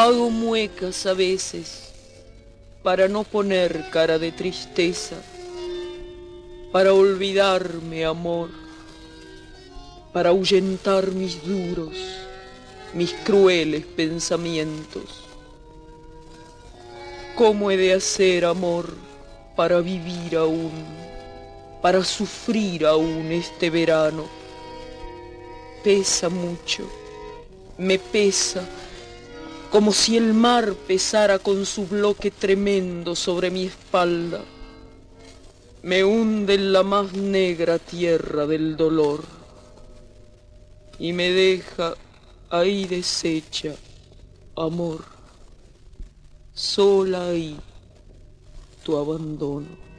Hago muecas a veces para no poner cara de tristeza, para olvidarme, amor, para ahuyentar mis duros, mis crueles pensamientos. ¿Cómo he de hacer, amor, para vivir aún, para sufrir aún este verano? Pesa mucho, me pesa, como si el mar pesara con su bloque tremendo sobre mi espalda. Me hunde en la más negra tierra del dolor y me deja ahí deshecha, amor, sola ahí, tu abandono.